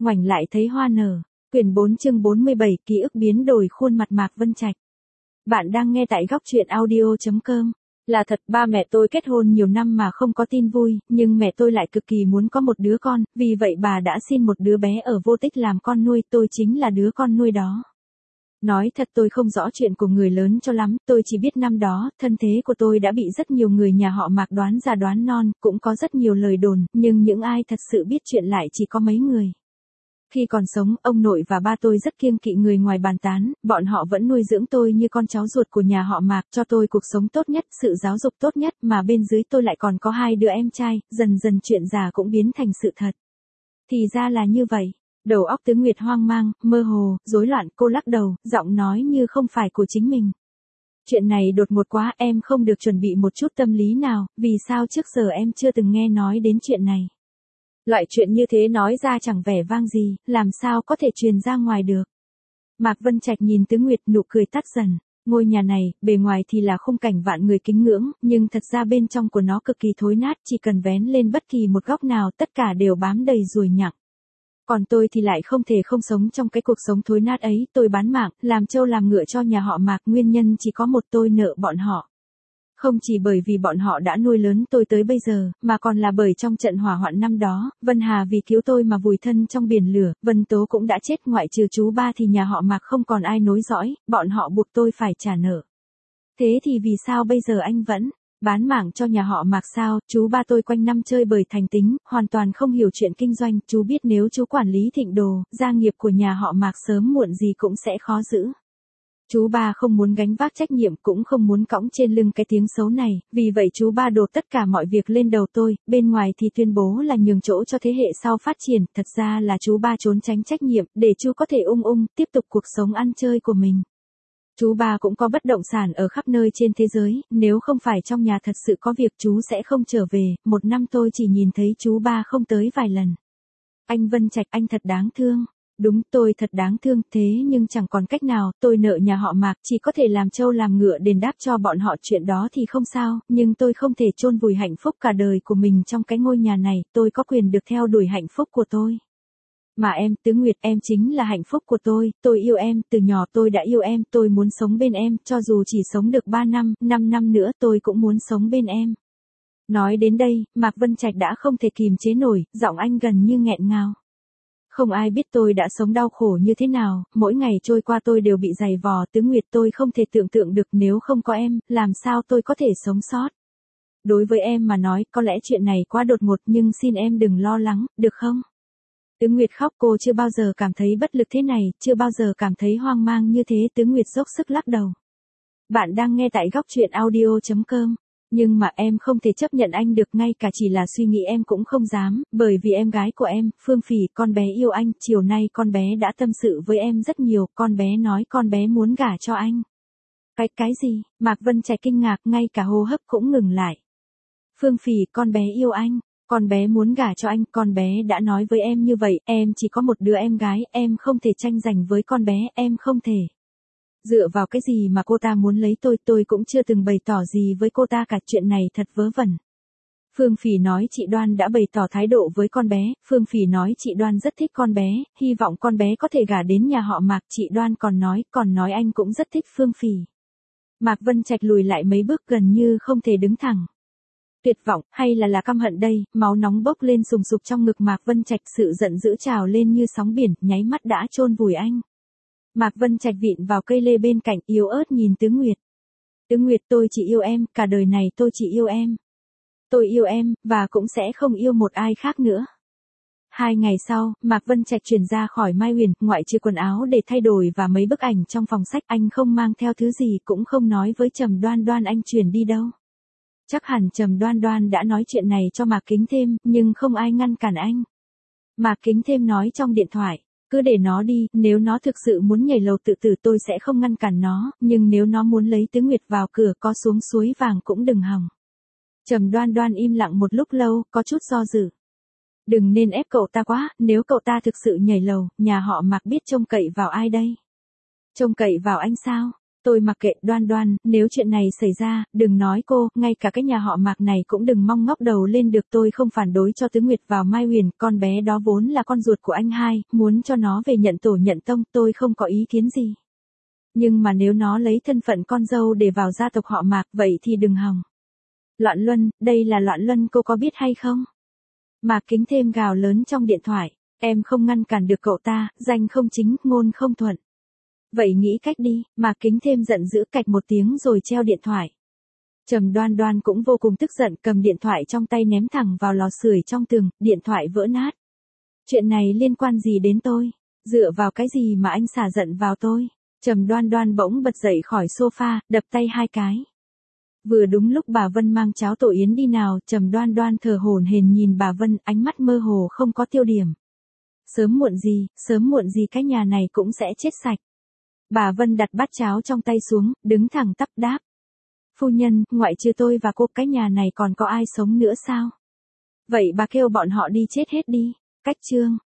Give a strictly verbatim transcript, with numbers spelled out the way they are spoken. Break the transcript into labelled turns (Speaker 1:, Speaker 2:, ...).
Speaker 1: ngoảnh lại thấy hoa nở. Quyển bốn chương bốn mươi bảy, ký ức biến đổi khuôn mặt Mạc Vân Trạch. Bạn đang nghe tại góc truyện audio chấm com. Là thật, ba mẹ tôi kết hôn nhiều năm mà không có tin vui, nhưng mẹ tôi lại cực kỳ muốn có một đứa con, vì vậy bà đã xin một đứa bé ở Vô Tích làm con nuôi, tôi chính là đứa con nuôi đó. Nói thật tôi không rõ chuyện của người lớn cho lắm, tôi chỉ biết năm đó, thân thế của tôi đã bị rất nhiều người nhà họ Mạc đoán già đoán non, cũng có rất nhiều lời đồn, nhưng những ai thật sự biết chuyện lại chỉ có mấy người. Khi còn sống, ông nội và ba tôi rất kiêng kỵ người ngoài bàn tán, bọn họ vẫn nuôi dưỡng tôi như con cháu ruột của nhà họ Mạc, cho tôi cuộc sống tốt nhất, sự giáo dục tốt nhất, mà bên dưới tôi lại còn có hai đứa em trai, dần dần chuyện già cũng biến thành sự thật. Thì ra là như vậy. Đầu óc Tứ Nguyệt hoang mang, mơ hồ, rối loạn, cô lắc đầu, giọng nói như không phải của chính mình. Chuyện này đột ngột quá, em không được chuẩn bị một chút tâm lý nào, vì sao trước giờ em chưa từng nghe nói đến chuyện này. Loại chuyện như thế nói ra chẳng vẻ vang gì, làm sao có thể truyền ra ngoài được. Mạc Vân Trạch nhìn Tứ Nguyệt, nụ cười tắt dần. Ngôi nhà này, bề ngoài thì là khung cảnh vạn người kính ngưỡng, nhưng thật ra bên trong của nó cực kỳ thối nát, chỉ cần vén lên bất kỳ một góc nào tất cả đều bám đầy ruồi nhặng. Còn tôi thì lại không thể không sống trong cái cuộc sống thối nát ấy, tôi bán mạng, làm trâu làm ngựa cho nhà họ Mạc, nguyên nhân chỉ có một, tôi nợ bọn họ. Không chỉ bởi vì bọn họ đã nuôi lớn tôi tới bây giờ, mà còn là bởi trong trận hỏa hoạn năm đó, Vân Hà vì cứu tôi mà vùi thân trong biển lửa, Vân Tố cũng đã chết, ngoại trừ chú ba thì nhà họ Mạc không còn ai nối dõi, bọn họ buộc tôi phải trả nợ. Thế thì vì sao bây giờ anh vẫn bán mạng cho nhà họ Mạc sao? Chú ba tôi quanh năm chơi bời thành tính, hoàn toàn không hiểu chuyện kinh doanh, chú biết nếu chú quản lý Thịnh Đồ, gia nghiệp của nhà họ Mạc sớm muộn gì cũng sẽ khó giữ. Chú ba không muốn gánh vác trách nhiệm, cũng không muốn cõng trên lưng cái tiếng xấu này, vì vậy chú ba đổ tất cả mọi việc lên đầu tôi, bên ngoài thì tuyên bố là nhường chỗ cho thế hệ sau phát triển, thật ra là chú ba trốn tránh trách nhiệm, để chú có thể ung ung, tiếp tục cuộc sống ăn chơi của mình. Chú ba cũng có bất động sản ở khắp nơi trên thế giới, nếu không phải trong nhà thật sự có việc chú sẽ không trở về, một năm tôi chỉ nhìn thấy chú ba không tới vài lần. Anh Vân Trạch, anh thật đáng thương. Đúng, tôi thật đáng thương, thế nhưng chẳng còn cách nào, tôi nợ nhà họ Mạc, chỉ có thể làm trâu làm ngựa đền đáp cho bọn họ, chuyện đó thì không sao, nhưng tôi không thể chôn vùi hạnh phúc cả đời của mình trong cái ngôi nhà này, tôi có quyền được theo đuổi hạnh phúc của tôi. Mà em, Tứ Nguyệt, em chính là hạnh phúc của tôi, tôi yêu em, từ nhỏ tôi đã yêu em, tôi muốn sống bên em, cho dù chỉ sống được ba năm, năm năm nữa tôi cũng muốn sống bên em. Nói đến đây, Mạc Vân Trạch đã không thể kìm chế nổi, giọng anh gần như nghẹn ngào. Không ai biết tôi đã sống đau khổ như thế nào, mỗi ngày trôi qua tôi đều bị giày vò, Tứ Nguyệt, tôi không thể tưởng tượng được nếu không có em, làm sao tôi có thể sống sót. Đối với em mà nói, có lẽ chuyện này quá đột ngột, nhưng xin em đừng lo lắng, được không? Tứ Nguyệt khóc, cô chưa bao giờ cảm thấy bất lực thế này, chưa bao giờ cảm thấy hoang mang như thế, Tứ Nguyệt dốc sức lắc đầu. Bạn đang nghe tại góc truyện audio chấm com. Nhưng mà em không thể chấp nhận anh được, ngay cả chỉ là suy nghĩ em cũng không dám, bởi vì em gái của em, Phương Phỉ, con bé yêu anh, chiều nay con bé đã tâm sự với em rất nhiều, con bé nói con bé muốn gả cho anh. Cái, cái gì? Mạc Vân Trạch kinh ngạc, ngay cả hô hấp cũng ngừng lại. Phương Phỉ, con bé yêu anh, con bé muốn gả cho anh, con bé đã nói với em như vậy, em chỉ có một đứa em gái, em không thể tranh giành với con bé, em không thể. Dựa vào cái gì mà cô ta muốn lấy tôi, tôi cũng chưa từng bày tỏ gì với cô ta cả, chuyện này thật vớ vẩn. Phương Phỉ nói chị Đoan đã bày tỏ thái độ với con bé, Phương Phỉ nói chị Đoan rất thích con bé, hy vọng con bé có thể gả đến nhà họ Mạc, chị Đoan còn nói, còn nói anh cũng rất thích Phương Phỉ. Mạc Vân Trạch lùi lại mấy bước gần như không thể đứng thẳng. Tuyệt vọng, hay là là căm hận đây, máu nóng bốc lên sùng sục trong ngực Mạc Vân Trạch, sự giận dữ trào lên như sóng biển, nháy mắt đã chôn vùi anh. Mạc Vân Trạch vịn vào cây lê bên cạnh, yếu ớt nhìn Tứ Nguyệt. Tứ Nguyệt, tôi chỉ yêu em, cả đời này tôi chỉ yêu em. Tôi yêu em, và cũng sẽ không yêu một ai khác nữa. Hai ngày sau, Mạc Vân Trạch chuyển ra khỏi Mai Huyền, ngoại trừ quần áo để thay đổi và mấy bức ảnh trong phòng sách, anh không mang theo thứ gì, cũng không nói với Trầm Đoan Đoan anh chuyển đi đâu. Chắc hẳn Trầm Đoan Đoan đã nói chuyện này cho Mạc Kính Thêm, nhưng không ai ngăn cản anh. Mạc Kính Thêm nói trong điện thoại. Cứ để nó đi, nếu nó thực sự muốn nhảy lầu tự tử tôi sẽ không ngăn cản nó, nhưng nếu nó muốn lấy Tứ Nguyệt vào cửa có xuống suối vàng cũng đừng hòng. Trầm Đoan Đoan im lặng một lúc lâu, có chút do dự. Đừng nên ép cậu ta quá, nếu cậu ta thực sự nhảy lầu, nhà họ Mạc biết trông cậy vào ai đây? Trông cậy vào anh sao? Tôi mặc kệ, Đoan Đoan, nếu chuyện này xảy ra, đừng nói cô, ngay cả cái nhà họ Mạc này cũng đừng mong ngóc đầu lên được. Tôi không phản đối cho Tứ Nguyệt vào Mai Huyền, con bé đó vốn là con ruột của anh hai, muốn cho nó về nhận tổ nhận tông, tôi không có ý kiến gì. Nhưng mà nếu nó lấy thân phận con dâu để vào gia tộc họ Mạc, vậy thì đừng hòng. Loạn Luân, đây là Loạn Luân, cô có biết hay không? Mạc Kính Thêm gào lớn trong điện thoại, em không ngăn cản được cậu ta, danh không chính, ngôn không thuận. Vậy nghĩ cách đi. Mạc Kính Thêm giận dữ cạch một tiếng rồi treo điện thoại. Trầm Đoan Đoan cũng vô cùng tức giận, cầm điện thoại trong tay ném thẳng vào lò sưởi trong tường, điện thoại vỡ nát. Chuyện này liên quan gì đến tôi? Dựa vào cái gì mà anh xả giận vào tôi? Trầm Đoan Đoan bỗng bật dậy khỏi sofa, đập tay hai cái. Vừa đúng lúc bà Vân mang cháo tổ yến đi nào, Trầm Đoan Đoan thở hổn hển nhìn bà Vân, ánh mắt mơ hồ không có tiêu điểm. Sớm muộn gì, sớm muộn gì cái nhà này cũng sẽ chết sạch. Bà Vân đặt bát cháo trong tay xuống, đứng thẳng tắp đáp. Phu nhân, ngoại trừ tôi và cô, cái nhà này còn có ai sống nữa sao? Vậy bà kêu bọn họ đi chết hết đi. Cách chương.